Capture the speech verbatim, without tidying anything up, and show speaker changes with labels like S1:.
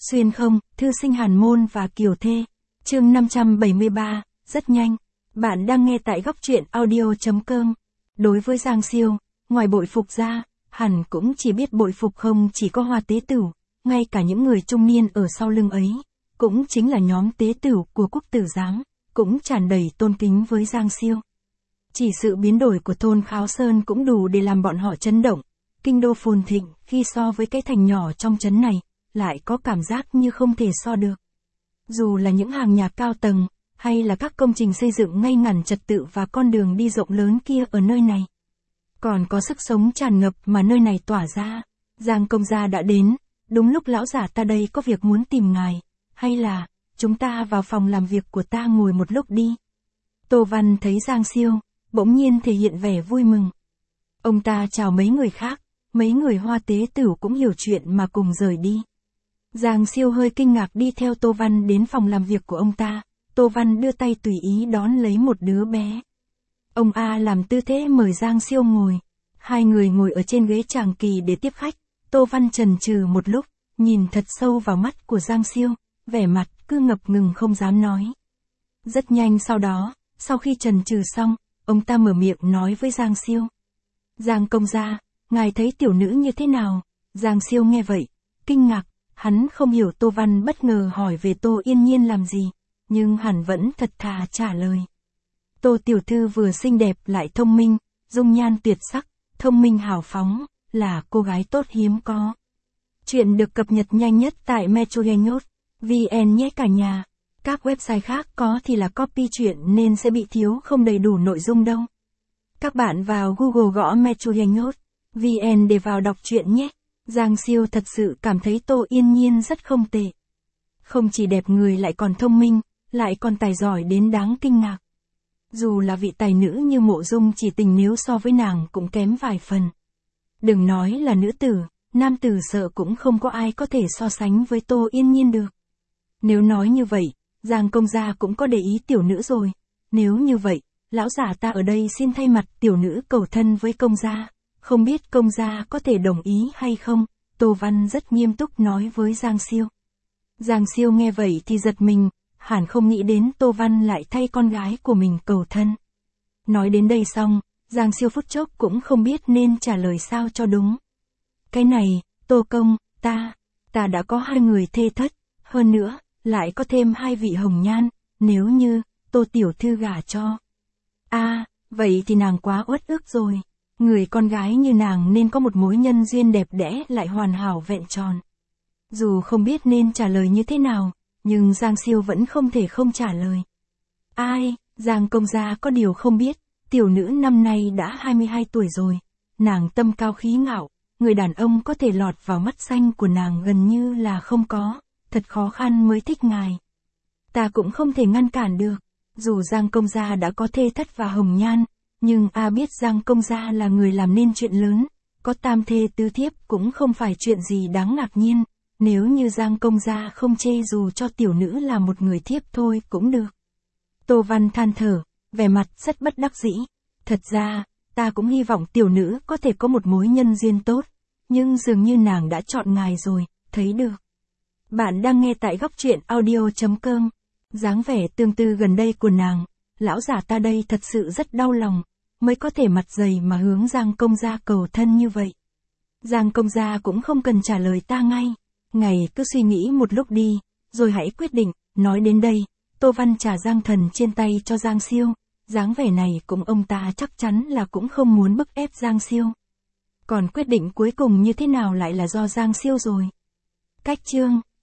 S1: Xuyên không, thư sinh hàn môn và kiều thê. Chương năm trăm bảy mươi ba, rất nhanh. Bạn đang nghe tại góc truyện audio.com. Đối với Giang Siêu, ngoài bội phục ra, hẳn cũng chỉ biết bội phục không chỉ có Hoa Tế Tửu, ngay cả những người trung niên ở sau lưng ấy, cũng chính là nhóm tế tửu của Quốc tử giám, cũng tràn đầy tôn kính với Giang Siêu. Chỉ sự biến đổi của thôn Kháo Sơn cũng đủ để làm bọn họ chấn động. Kinh đô phồn thịnh khi so với cái thành nhỏ trong trấn này, lại có cảm giác như không thể so được. Dù là những hàng nhà cao tầng, hay là các công trình xây dựng ngay ngắn trật tự và con đường đi rộng lớn kia ở nơi này. Còn có sức sống tràn ngập mà nơi này tỏa ra. Giang công gia đã đến, đúng lúc lão giả ta đây có việc muốn tìm ngài, hay là, chúng ta vào phòng làm việc của ta ngồi một lúc đi. Tô Văn thấy Giang Siêu, bỗng nhiên thể hiện vẻ vui mừng. Ông ta chào mấy người khác, mấy người Hoa Tế Tửu cũng hiểu chuyện mà cùng rời đi. Giang Siêu hơi kinh ngạc đi theo Tô Văn đến phòng làm việc của ông ta. Tô Văn đưa tay tùy ý đón lấy một đứa bé. Ông A làm tư thế mời Giang Siêu ngồi. Hai người ngồi ở trên ghế tràng kỳ để tiếp khách. Tô Văn chần chừ một lúc, nhìn thật sâu vào mắt của Giang Siêu, vẻ mặt cứ ngập ngừng không dám nói. Rất nhanh sau đó, sau khi chần chừ xong, ông ta mở miệng nói với Giang Siêu. Giang công gia, ngài thấy tiểu nữ như thế nào? Giang Siêu nghe vậy, kinh ngạc, hắn không hiểu Tô Văn bất ngờ hỏi về Tô Yên Nhiên làm gì, nhưng hắn vẫn thật thà trả lời. Tô tiểu thư vừa xinh đẹp lại thông minh, dung nhan tuyệt sắc, thông minh hào phóng, là cô gái tốt hiếm có. Chuyện được cập nhật nhanh nhất tại metrogenhot chấm vn nhé cả nhà. Các website khác có thì là copy chuyện nên sẽ bị thiếu không đầy đủ nội dung đâu. Các bạn vào Google gõ metrogenhot chấm vn để vào đọc truyện nhé. Giang Siêu thật sự cảm thấy Tô Yên Nhiên rất không tệ. Không chỉ đẹp người lại còn thông minh, lại còn tài giỏi đến đáng kinh ngạc. Dù là vị tài nữ như Mộ Dung Chỉ Tình nếu so với nàng cũng kém vài phần. Đừng nói là nữ tử, nam tử sợ cũng không có ai có thể so sánh với Tô Yên Nhiên được. Nếu nói như vậy, Giang công gia cũng có để ý tiểu nữ rồi. Nếu như vậy, lão giả ta ở đây xin thay mặt tiểu nữ cầu thân với công gia. Không biết công gia có thể đồng ý hay không? Tô Văn rất nghiêm túc nói với Giang Siêu. Giang Siêu nghe vậy thì giật mình, hẳn không nghĩ đến Tô Văn lại thay con gái của mình cầu thân. Nói đến đây xong, Giang Siêu phút chốc cũng không biết nên trả lời sao cho đúng. Cái này, Tô công, ta, ta đã có hai người thê thất, hơn nữa, lại có thêm hai vị hồng nhan, nếu như, Tô tiểu thư gả cho. A, à, vậy thì nàng quá uất ức rồi. Người con gái như nàng nên có một mối nhân duyên đẹp đẽ lại hoàn hảo vẹn tròn. Dù không biết nên trả lời như thế nào, nhưng Giang Siêu vẫn không thể không trả lời. Ai, Giang công gia có điều không biết, tiểu nữ năm nay đã hai mươi hai tuổi rồi. Nàng tâm cao khí ngạo, người đàn ông có thể lọt vào mắt xanh của nàng gần như là không có, thật khó khăn mới thích ngài. Ta cũng không thể ngăn cản được, dù Giang công gia đã có thê thất và hồng nhan, nhưng A biết Giang công gia là người làm nên chuyện lớn, có tam thê tứ thiếp cũng không phải chuyện gì đáng ngạc nhiên, nếu như Giang công gia không chê dù cho tiểu nữ là một người thiếp thôi cũng được. Tô Văn than thở, vẻ mặt rất bất đắc dĩ, thật ra, ta cũng hy vọng tiểu nữ có thể có một mối nhân duyên tốt, nhưng dường như nàng đã chọn ngài rồi, thấy được. Bạn đang nghe tại góc truyện audio.com, dáng vẻ tương tư gần đây của nàng, lão giả ta đây thật sự rất đau lòng, mới có thể mặt dày mà hướng Giang công gia cầu thân như vậy. Giang công gia cũng không cần trả lời ta ngay, ngài cứ suy nghĩ một lúc đi, rồi hãy quyết định. Nói đến đây, Tô Văn trả Giang thần trên tay cho Giang Siêu, dáng vẻ này cũng ông ta chắc chắn là cũng không muốn bức ép Giang Siêu. Còn quyết định cuối cùng như thế nào lại là do Giang Siêu rồi. Cách chương